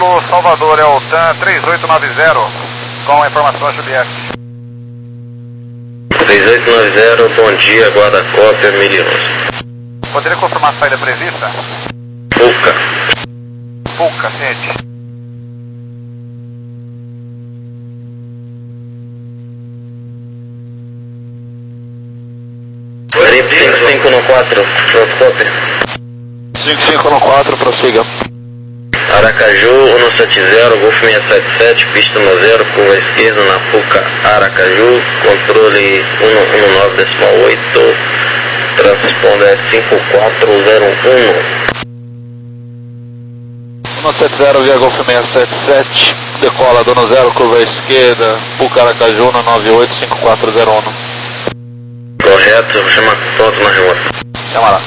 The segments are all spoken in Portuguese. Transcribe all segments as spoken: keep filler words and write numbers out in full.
Solo Salvador, é o T A M três oito nove zero, com a informação a Juliette. três oito nove zero, bom dia, guarda-cópia mil e onze. Poderia confirmar a saída prevista? Puca. Puca, sede. Trip cinco cinco no quatro, pronto, cópia. cinco cinco no quatro, prossiga. Aracaju, um sete zero, Golf seiscentos e setenta e sete, pista no zero, curva esquerda na Puca Aracaju, controle um um nove decimal oito, transponder cinco quatro zero um. um sete zero via Golf seiscentos e setenta e sete, decola do zero, curva esquerda, Puca Aracaju no nove oito cinco quatro zero um. Correto, vou chamar pronto na remota. Chama lá.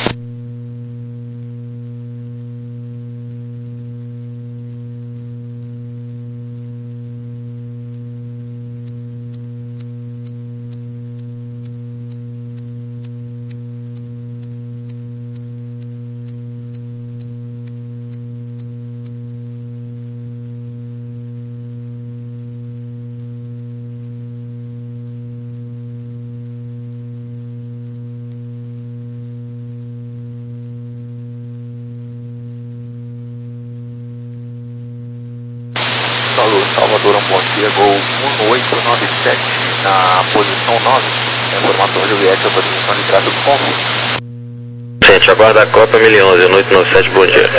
Salvador, um bom dia, Gol um oito nove sete, na posição nove, informação Juliette, a posição de tráfego com. Gente, aguarda a Copa mil e onze, um oito nove sete, bom dia.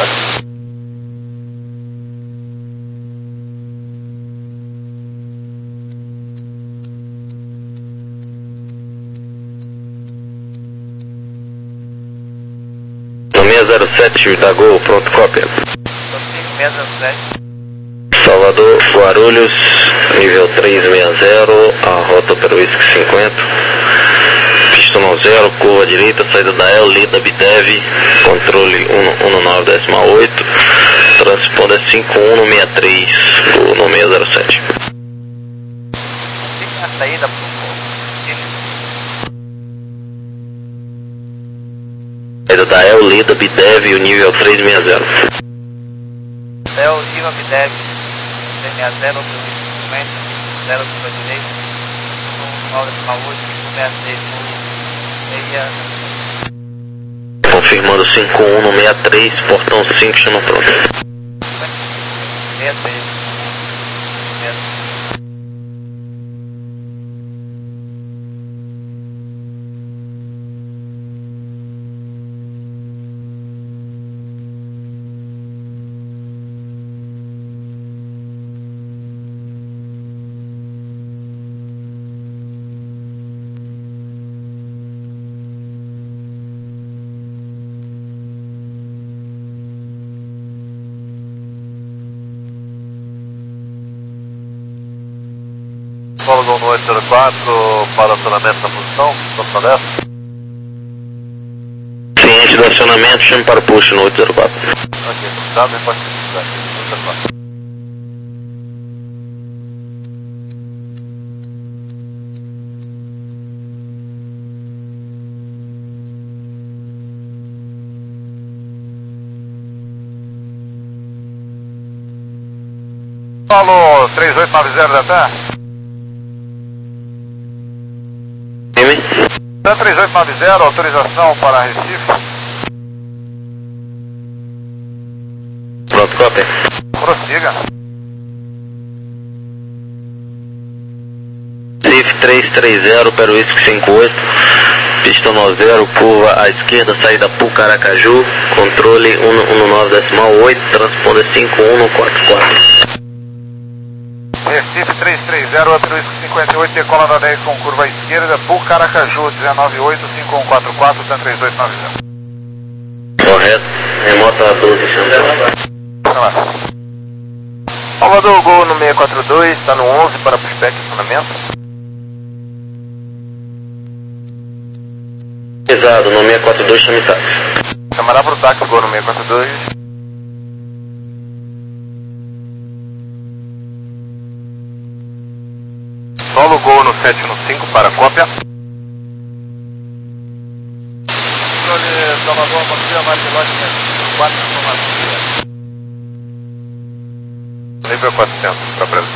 No seis zero sete da Gol, pronto, cópia. seis zero sete. Salvador, Guarulhos, nível trezentos e sessenta, a rota para o Whisky cinquenta, pista no zero, curva direita, saída da El, Lida, Bidev, controle um um nove decimal oito, transponder cinco um seis três do, no seis zero sete. A saída Saída da El, Lida, Bidev e o nível trezentos e sessenta. El, Lida, Bidev. zero, cinquenta, zero, para a direita, nove, oito, cinco, seis, confirmando cinco um seis três, portão cinco, chama pronto. sessenta e três. Solo no oito zero quatro para acionamento da posição, posição dessa. Ciente do acionamento, chame para o push no oito zero quatro. Ok, tá bem, pode ser oito zero quatro. Solo três oito nove zero da T A M. T A M três oito nove zero, autorização para Recife. Pronto, cópia. Prossiga. Recife trezentos e trinta para o Whisky cinquenta e oito, pista no zero, curva à esquerda, saída Puca Aracaju, controle um um nove decimal oito, transponder cinco um quatro quatro. Recife trezentos e trinta, Whisky cinquenta e oito, decola da dez com curva à esquerda, Puca Aracaju, dezenove oito cinco um quatro quatro, T A M três oito nove zero. Correto, remota doze, chama. Salvador, Gol no seiscentos e quarenta e dois, está no onze para prospect de acionamento. Pesado, no seiscentos e quarenta e dois, chame táxi. Chamará para o táxi, Gol no seiscentos e quarenta e dois. Solo Gol no sete um cinco para cópia. Salvador, bom dia, Marcelão, quatro informações. nível quatrocentos para Brasil.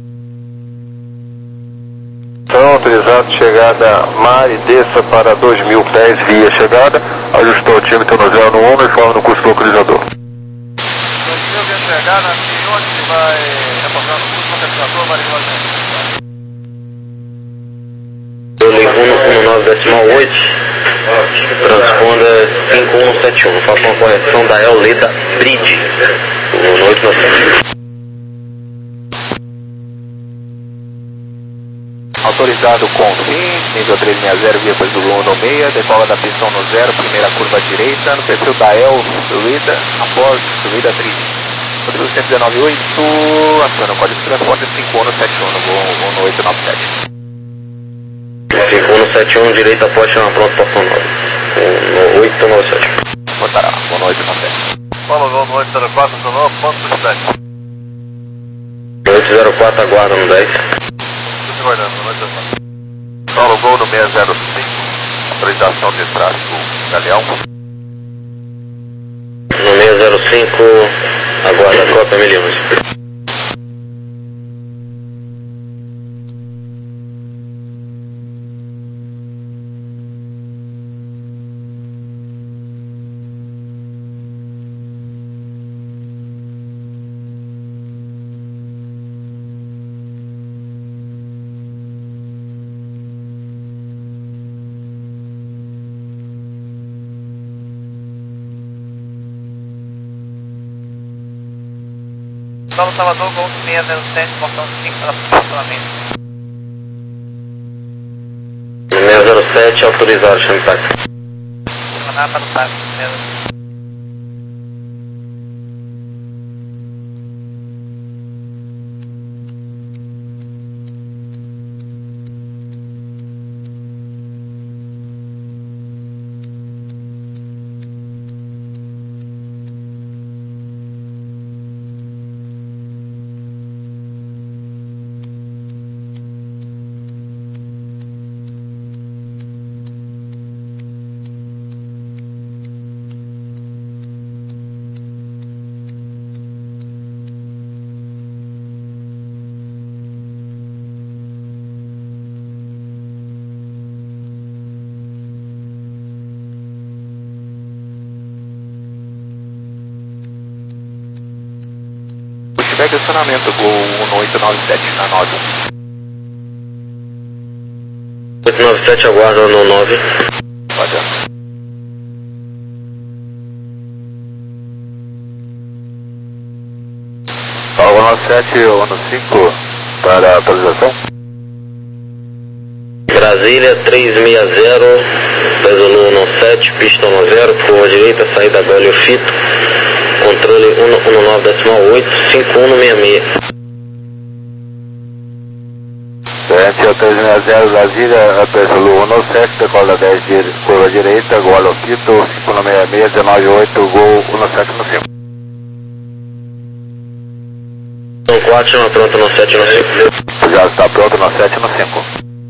Então, autorizado, chegada mar e desça para dois mil pés via chegada, ajustou o time, no zero no um, informe no curso localizador. dois mil via chegada, onde vai reportar no curso localizador, Marinho. um nove decimal oito, transponda cinco um sete um, faça uma correção da El Leda Bridge, no oito nove sete. Autorizado com fim, nível trezentos e sessenta, via coisa do Lula no meia, decola da pistão no zero, primeira curva à direita, no perfil da El Leda, após subida trinta. Rodrigo cento e dezenove oito, aciona o código de transporte cinco um sete um, no voo no oito nove sete. cinco um sete um, direita após chamar pronto, portão nove, no oito nove sete. Botará, voo no oito nove sete. Fala, voo no oito zero quatro, acionou, ponto de sete. oito zero quatro, aguarda no dez. Aguardando, no oito zero quatro. Paulo, gol no seis zero cinco, autorização de tráfego Galeão. No seis zero cinco, aguarda a Copa mil e onze. Paulo Salvador, gol seis zero sete, portão cinco para posicionamento. No seis zero sete, autorizado, chame táxi. Posicionar para o táxi, seis. Pushback acionamento, gol no oito nove sete, na nove. oito nove sete, aguarda no nove. Pode. Paulo nove sete, ano cinco, para atualização. Brasília três seis zero, peso no sete, pista no zero, curva direita, saída da Olho Fito, controle um nove decimal oito, cinco um seis seis. Frente três seis zero, Brasília, peso um nove sete, decola dez, curva direita, Olho Fito, cinco um seis seis, um nove oito, gol um sete no cinco. São quatro, chama pronto no sete no cinco. Já está pronto no sete no cinco.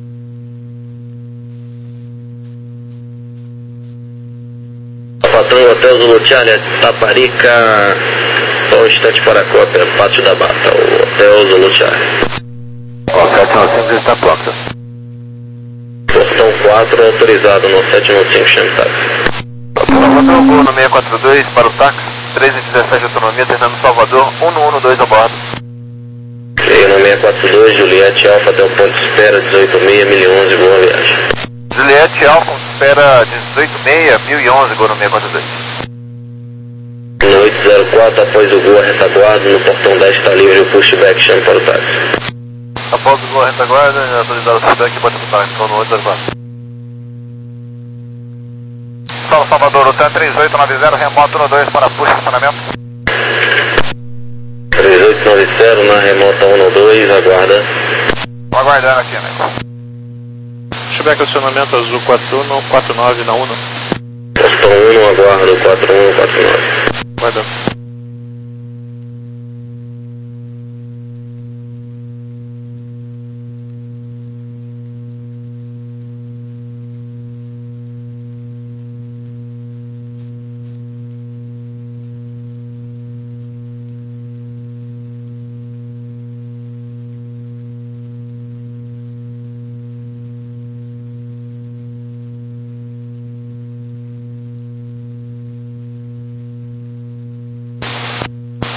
Patrão Hotel Zulu Charlie, Taparica, só um instante para a cópia, Pátio da Mata, o Hotel Zulu Charlie. O sete no cinco já está pronto. Portão quatro, autorizado no sete no cinco, chame táxi. Salvador, gol no seis quatro dois, para o táxi, treze dezessete de autonomia, terminando Salvador, um no um no dois a bordo. Cheguei no seis quatro dois, Juliette Alfa, até o ponto de espera, dezoito seis, mil e onze, boa viagem. Juliette Alfa, espera dezoito seis, mil e onze, gol no seis quatro dois. No oito zero quatro, após o gol a retaguarda, no portão dez está livre o pushback, chame para o táxi. Após o gol a retaguarda, autorizado o pushback e bota no táxi, então no oito zero quatro. São Salvador, o T A três oito nove zero, remoto no dois para push, funcionamento. três oito nove zero, na remota um no dois, aguarda. Aguardando aqui, né? Pushback acionamento azul quatro um, quatro nove na Uno. Portão um, aguardo quatro um, quatro nove. Aguardando.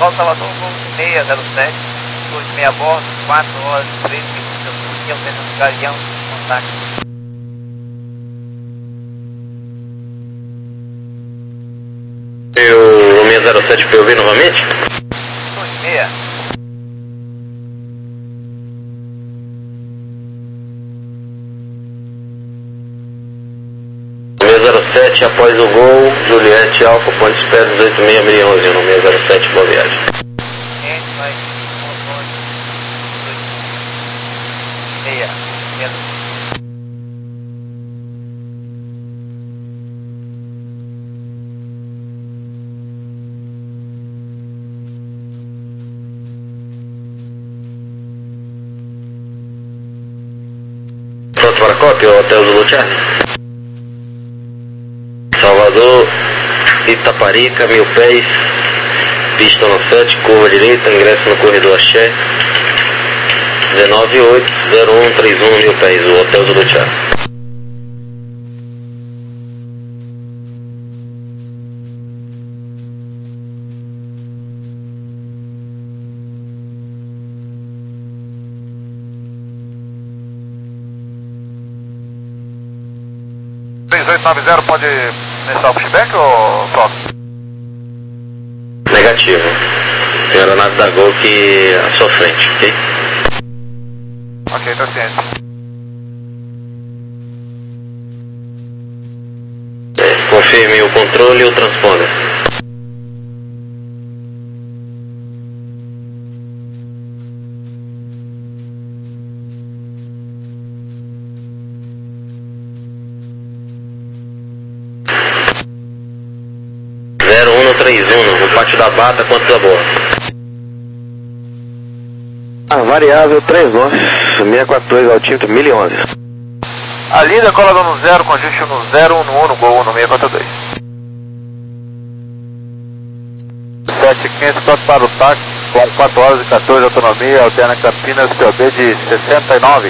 Paulo Salvador, voo seis zero sete, dois meia bordo, quatro horas, três minutos, e eu tendo Galeão, contato. E o seis zero sete P O V novamente? dois meia. seis zero sete após o gol, Juliette Alfa, ponte espera dezoito seis mil onze, no seis zero sete, boa viagem. Gente, vai, motor, meia, meia. Pronto para a cópia, Hotel Zulu Charlie? Salvador, Itaparica, mil pés, pista no sete, curva direita, ingresso no corredor Axé, nove oito zero um três um, mil pés, o Hotel Zulu Charlie. três oito nove zero pode iniciar o pushback ou só? Negativo. Tem aeronave da Gol que à sua frente, ok? Ok, tá ciente. É, confirme o controle e o transponder. zero um três um, no pátio da Bata, quanto da boa? A variável três nove, seis quatro dois, altimetro mil e onze. A linda cola dando zero, conjunto no zero um no gol um no seis quatro dois. sete quinhentos, pronto para o táxi, com quatro horas e quatorze autonomia, alterna Campinas, P O B de sessenta e nove.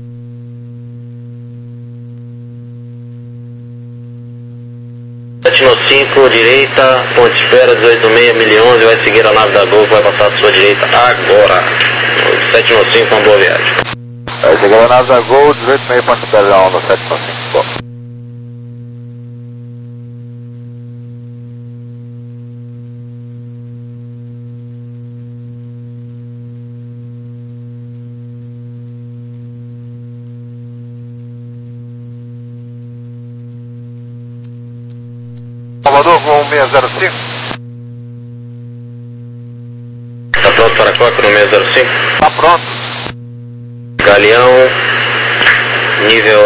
sete no cinco, direita, ponte espera, dezoito seis mil e onze, vai seguir a nave da Gol, vai passar à sua direita agora. sete no cinco, uma boa viagem. Vai seguir a nave da Gol, dezoito seis ponto espera no sete no cinco. Salvador, voo seis zero cinco. Tá pronto para a coca no seis zero cinco? Tá pronto. Galeão, nível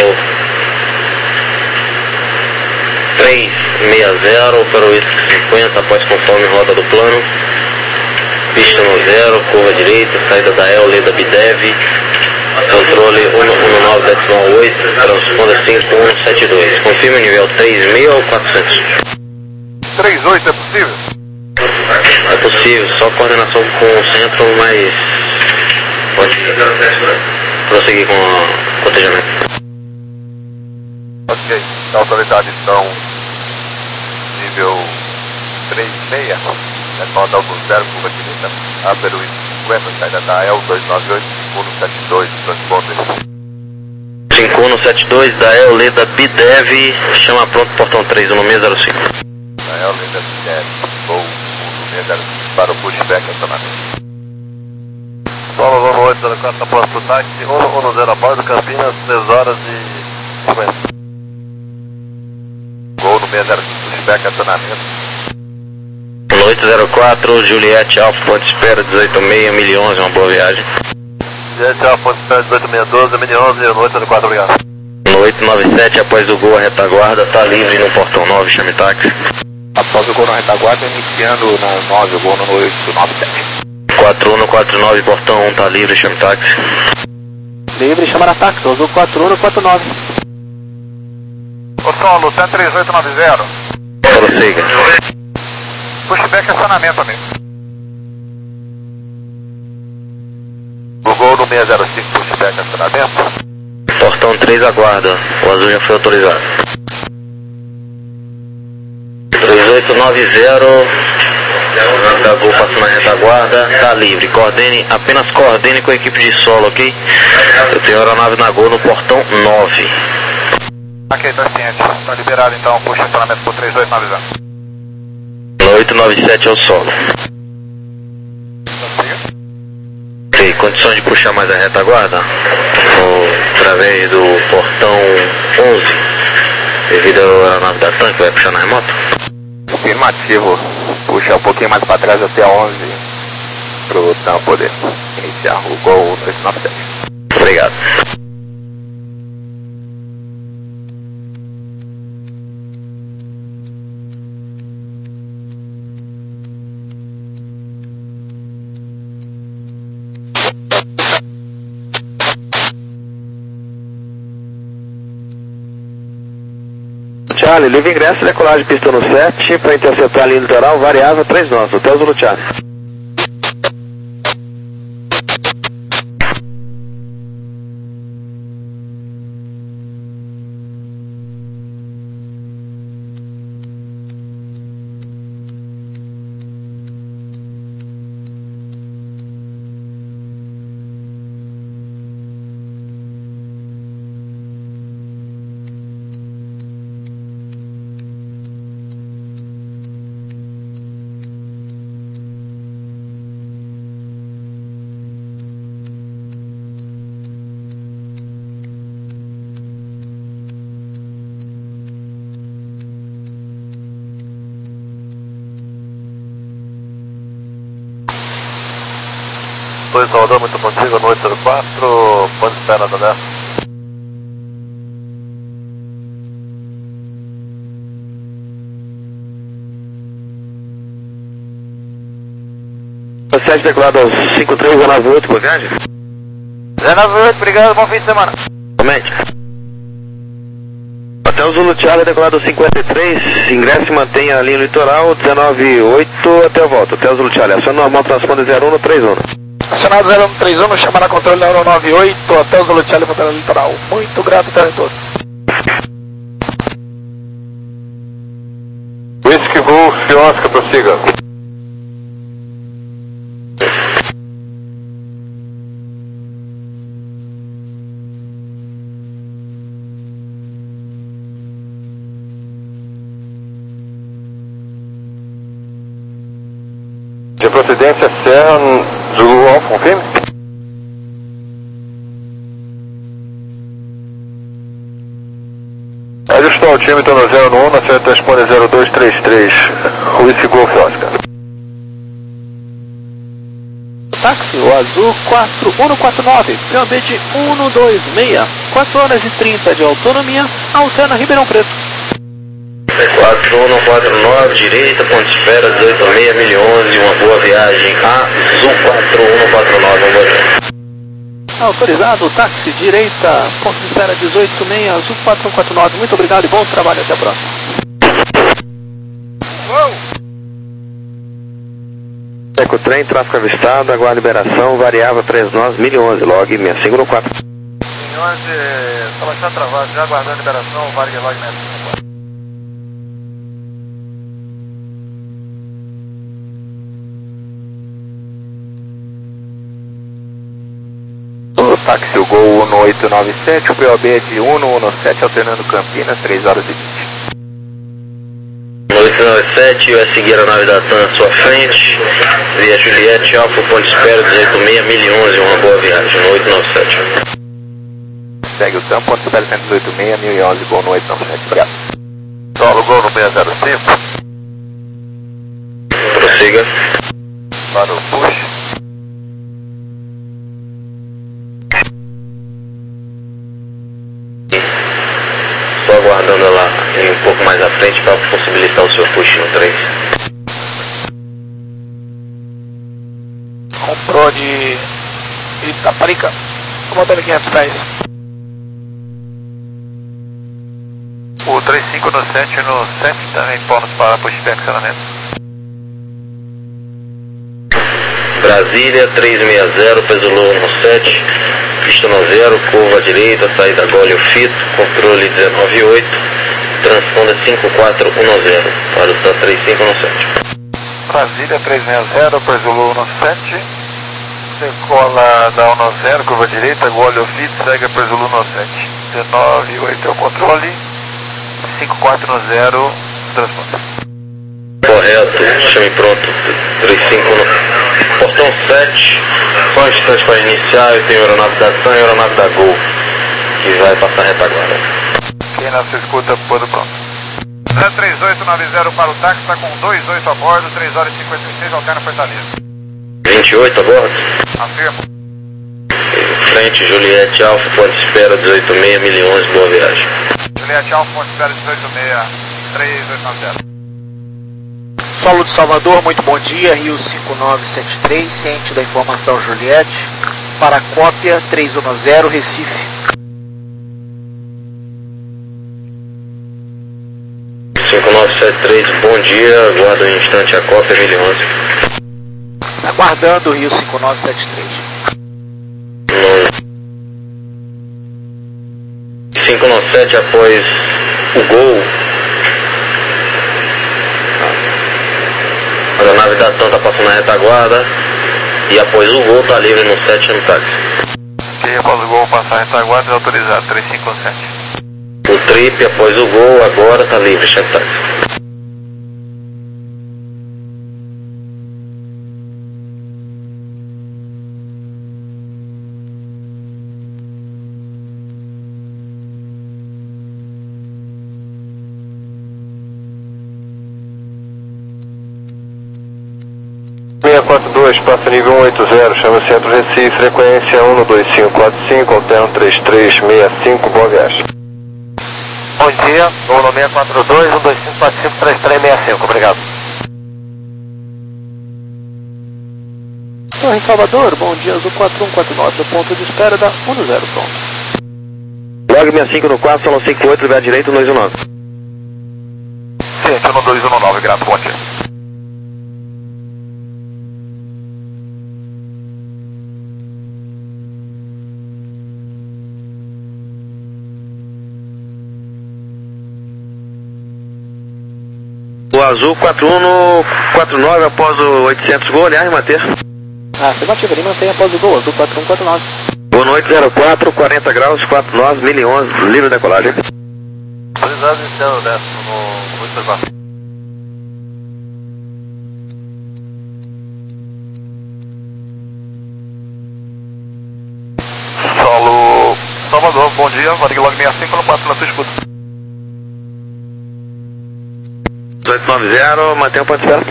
três seis zero, para o I S cinquenta, após conforme rota do plano. Pista no zero, curva direita, saída da El, lei da Bidev. Controle um nove decimal oito, transponder cinco um sete dois. Confirma o nível três mil ou quatrocentos? três oito é possível? É possível, só coordenação com o centro, mas pode prosseguir com o cotejamento. Ok, a autoridade então, nível três seis, é nota do zero, curva direita, a Peru cinquenta, saída da El dois nove oito, cinco um sete dois, transponder. cinco um sete dois da El, Leda Bidev, chama pronto, portão três, no seis zero cinco. Da El, Leda Bidev, voo um no seis zero cinco para o pushback acionamento. Solo no oito zero quatro, após o táxi, um no zero a bordo, Campinas, três horas e cinquenta. Voo no seis zero cinco, pushback acionamento. No oito zero quatro, Juliette Alfa, ponte espera, dezoito seis mil e onze, uma boa viagem. Juliette Alfa, ponte espera, dezoito seis doze, mil e onze, no oito zero quatro, obrigado. No oito nove sete, após o gol, a retaguarda, tá livre no portão nove, chame táxi. Após o gol na retaguarda, iniciando na nove, o gol no oito nove sete. quatro um no quatro nove, portão um, tá livre, chame táxi. Livre, chama na táxi, usou quatro um no quatro nove. Ô Solo, T três oito nove zero. Prossiga. Pushback acionamento, amigo. O gol no seis zero cinco, pushback acionamento. Portão três aguarda, o azul já foi autorizado. três oito nove zero, da Gol passando na retaguarda. retaguarda tá livre. Coordene, apenas coordene com a equipe de solo, ok? Eu tenho aeronave na Gol no portão nove. Ok, tá ciente. Tá liberado então, puxa estacionamento por três dois nove zero. oito nove sete é o solo. Ok, condições de puxar mais a retaguarda? No, através do portão onze, devido à aeronave da TAM que vai puxar na remota? Afirmativo. Puxar um pouquinho mais para trás até a onze pro TAM poder iniciar o Gol dois nove sete. Obrigado. Charlie, livre ingresso, decolagem pista no sete para interceptar a linha litoral, variável três nós, Hotel Zulu Charlie. dois Salvador, muito contigo, no oito zero quatro, ponto de espera da leste. sete decolado aos cinco três nove oito, boa viagem. zero nove oito, obrigado, bom fim de semana. Somente. Hotel Zulu Charlie decolado aos cinquenta e três, ingresso e mantenha a linha litoral, dezenove oito até a volta. Hotel Zulu Charlie, ação normal, transponder zero um no três um. Acionado zero um três um, chamar a controle da Euro nove oito, Hotel Zulu Charlie, Montanha Litoral. Muito grato, Talentoso. Whisky Golf, Oscar, prossiga. De procedência Serra, Zulu Alfa, confirme? Ajustou o time, estou no zero um, na frente responde zero dois três três, Whisky Golf, Oscar. Táxi, o azul quatro um quatro nove, P O B de um dois seis, quatro horas e trinta de autonomia, Alterna Ribeirão Preto. quatro um quatro nove, direita, ponto de espera, dezoito seis, mil e onze, uma boa viagem. Azul quatro um quatro nove, um bom dia. Autorizado, táxi, direita, ponto de espera dezoito seis, azul quatro um quatro nove. Muito obrigado e bom trabalho, até a próxima. Eco trem, tráfego avistado, aguarda liberação, variável três nós, mil e onze, log seis cinco um quatro. mil e onze, Sebastião travado, já aguardando a liberação, Vargas log seis cinco um quatro. O táxi, o Gol um oito nove sete, o P O B é de um um sete, alternando Campinas, três horas e vinte. oito nove sete, vai seguir a nave da TAM à sua frente, via Juliette, Alfa, ponto de espera, dezoito seis, mil e onze, uma boa viagem, no oito nove sete. Segue o TAM, ponto de espera cento e dezoito seis, mil e onze, Gol no oito nove sete, obrigado. Solo Gol no seis zero cinco. Prossiga. Para o push. Só aguardando ela ir um pouco mais à frente para possibilitar o seu push no três. Comprou de Itaparica, comandando quinhentos pés. O três cinco no sete no sete também bônus para pushback acionamento. Brasília, três seis zero, peso low no sete, pista no zero, curva à direita, saída gole o fito, controle dezenove oito, transponda cinco quatro um zero, para o TAM três cinco no sete. Brasília três seis zero, por Zulu um sete. Decola da um zero, curva direita, Gol Fit, segue por Zulu um sete. dezenove oito é o controle. cinco quatro zero, transporte. Correto, chame pronto. três cinco no portão sete. Só um instante para iniciar. Eu tenho aeronave da T A M e aeronave da Gol, que vai passar a retaguarda. Quem na sua escuta, pôr pronto. zero três oito nove zero para o táxi, está com dois oito a bordo, três horas e cinquenta e seis, alterna Fortaleza. vinte e oito a bordo. Afirma. Em frente, Juliette Alfa, ponte de espera dezoito seis, mil e onze, boa viagem. Juliette Alfa, ponte de espera dezoito seis, três oito nove zero. Solo de Salvador, muito bom dia, Rio cinco nove sete três, ciente da informação Juliette, para cópia três um zero, Recife. cinco nove sete três, bom dia, aguardo um instante a cópia, mil e onze. Aguardando o Rio cinco nove sete três. cinco nove sete após o Gol. A aeronave da T A M está passando na retaguarda. E após o Gol está livre no sete no táxi. Quem após o Gol passar a retaguarda é autorizado, três cinco sete. O trip após o Gol agora está livre, chefe táxi. seis quatro dois, passa nível um oito zero, chama Centro Recife, frequência um dois cinco quatro cinco, alterno três três seis cinco, boa viagem. Bom dia, voo seis quatro dois, um dois cinco quatro cinco, três três seis cinco, obrigado. Torre em Salvador, bom dia, Azul quatro um quatro nove, ponto de espera da um zero, pronto. Log sessenta e cinco no quatro, salão cinquenta e oito, lugar direito, dois um nove. Ciente, um dois um nove, grato, bom dia. O Azul quatro um no quatro nove após o oitocentos, Gol, aliás, manter. Ah, afirmativa, ele mantém após o Gol, Azul quatro um quatro nove. Boa noite, zero quatro, quarenta graus, quatro nove, mil e onze, livre decolagem. Autorizado iniciando décimo no observação. Solo Salvador, bom dia, Varig-Log sessenta e cinco no quatro na sua escuta. oito nove zero, mantém o ponto de espera.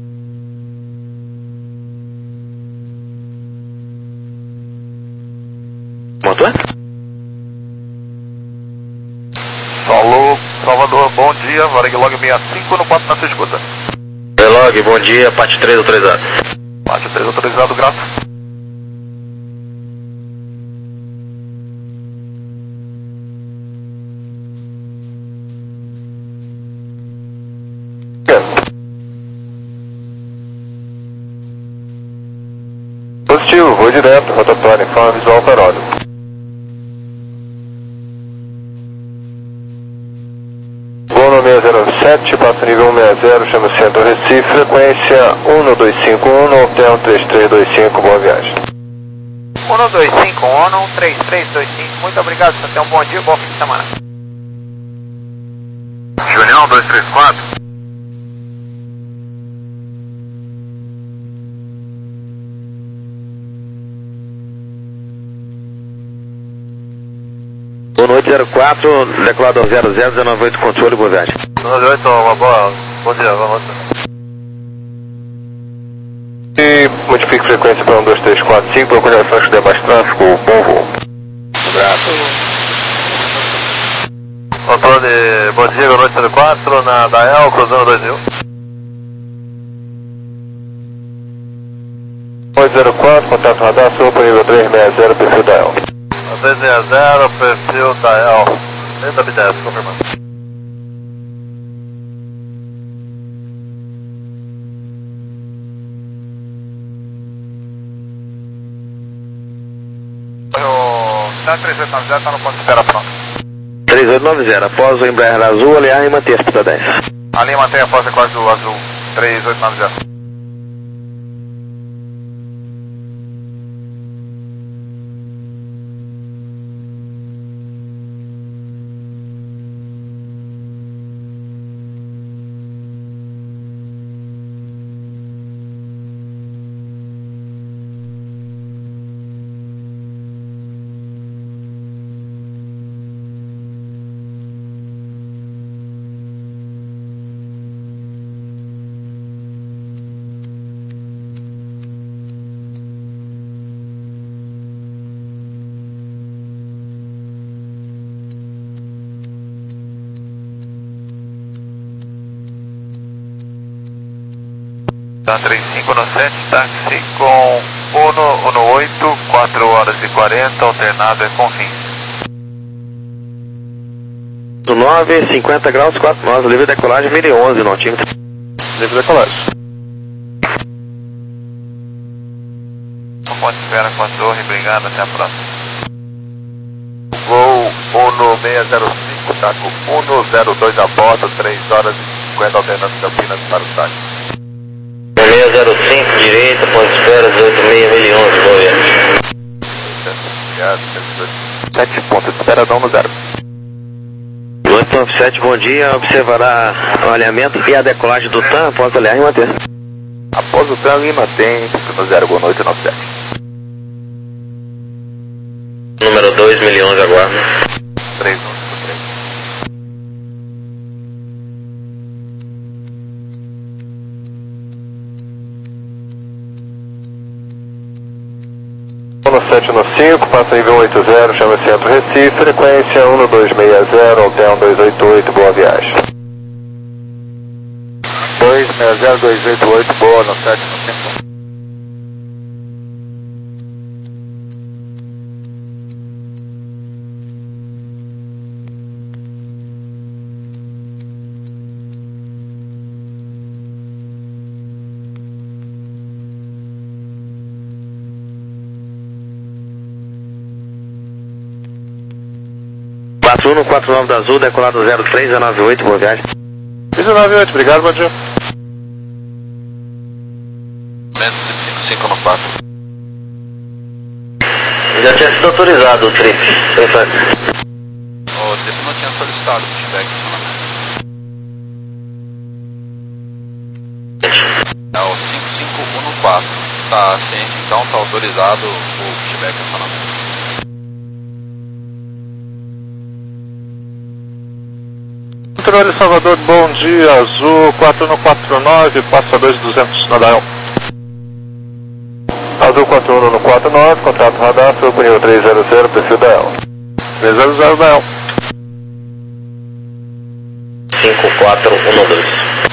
Motor? Solo Salvador, bom dia, Varig-Log sessenta e cinco no quatro na sua escuta. Relog, bom dia, parte três autorizado. Parte três autorizado, grato. Positivo, vou direto, rotatório, informa visual farólio. Gol no seis zero sete, passa nível um seis zero, chama Centro Recife, frequência um dois cinco um, alterno três três dois cinco, boa viagem. um dois cinco um, três três dois cinco, muito obrigado, você tem um bom dia, bom fim de semana. Julião, dois três quatro. Boa noite, zero quatro, decolado zero zero, dezenove oito, controle, boa viagem. dezenove oito, uma boa, bom dia, vamos. E modifique frequência para um dois três quatro cinco, procure a Franco de mais tráfego, bom voo. Abraço. Controle, bom dia, boa noite, zero quatro, na Dael, cruzando dois mil. oito zero quatro, contato radar, sopa nível três seis zero, perfil Dael. três seis zero, perfil Dael, dentro da B dez, confirmando. O três oito nove zero está no ponto de espera pronto. três oito nove zero, após o Embraer azul, aliás, e manter a pista dez. A linha mantém após a quarta do azul, três oito nove zero. Tá três cinco no sete, táxi com um um oito, quatro horas e quarenta, alternado é com fim. nove, cinquenta graus, quatro nós, livre decolagem, mil e onze, notímetro. Livre decolagem. Um ponto de espera com a torre, obrigado, até a próxima. Voo um seis zero cinco, tá com um zero dois a bordo, três horas e cinquenta, alternando Campinas para o táxi. seis zero cinco, direita, ponto de espera, dezoito seis, mil e onze, boa viagem. Obrigado, sete, ponto de espera, não no zero. oito nove sete, bom dia, observará o alinhamento e a decolagem do TAM após o aliar e manter. Após o trânsito, mantém no zero, boa noite, nove sete. Número dois, mil e onze, aguardo. três um três. um sete no cinco, passa nível oito zero, chama Centro Recife, frequência um dois seis zero, Alteon dois oito oito, boa viagem. dois seis zero, dois oito oito, boa, no sete, no cinco. quatro um quatro nove da Azul, decolado zero três nove oito, boa viagem. nove oito, obrigado, bom dia. cinco cinco no quatro. Já tinha sido autorizado o trip. O trip não tinha solicitado o feedback, é o cinco cinco um no quatro. Tá ciente, então tá autorizado o feedback acionamento. Controle Salvador, bom dia, Azul quatro um quatro nove, passa dois duzentos na Dial. Azul quatro um quatro nove, contrato radar, seu nível três zero zero, perfil Dial. três zero zero Dial. cinco quatro um dois.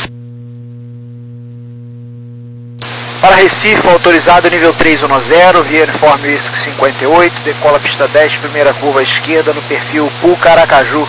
Para Recife, autorizado nível três um zero, via uniforme Whisky cinquenta e oito, decola pista dez, primeira curva à esquerda no perfil Pool Caracaju.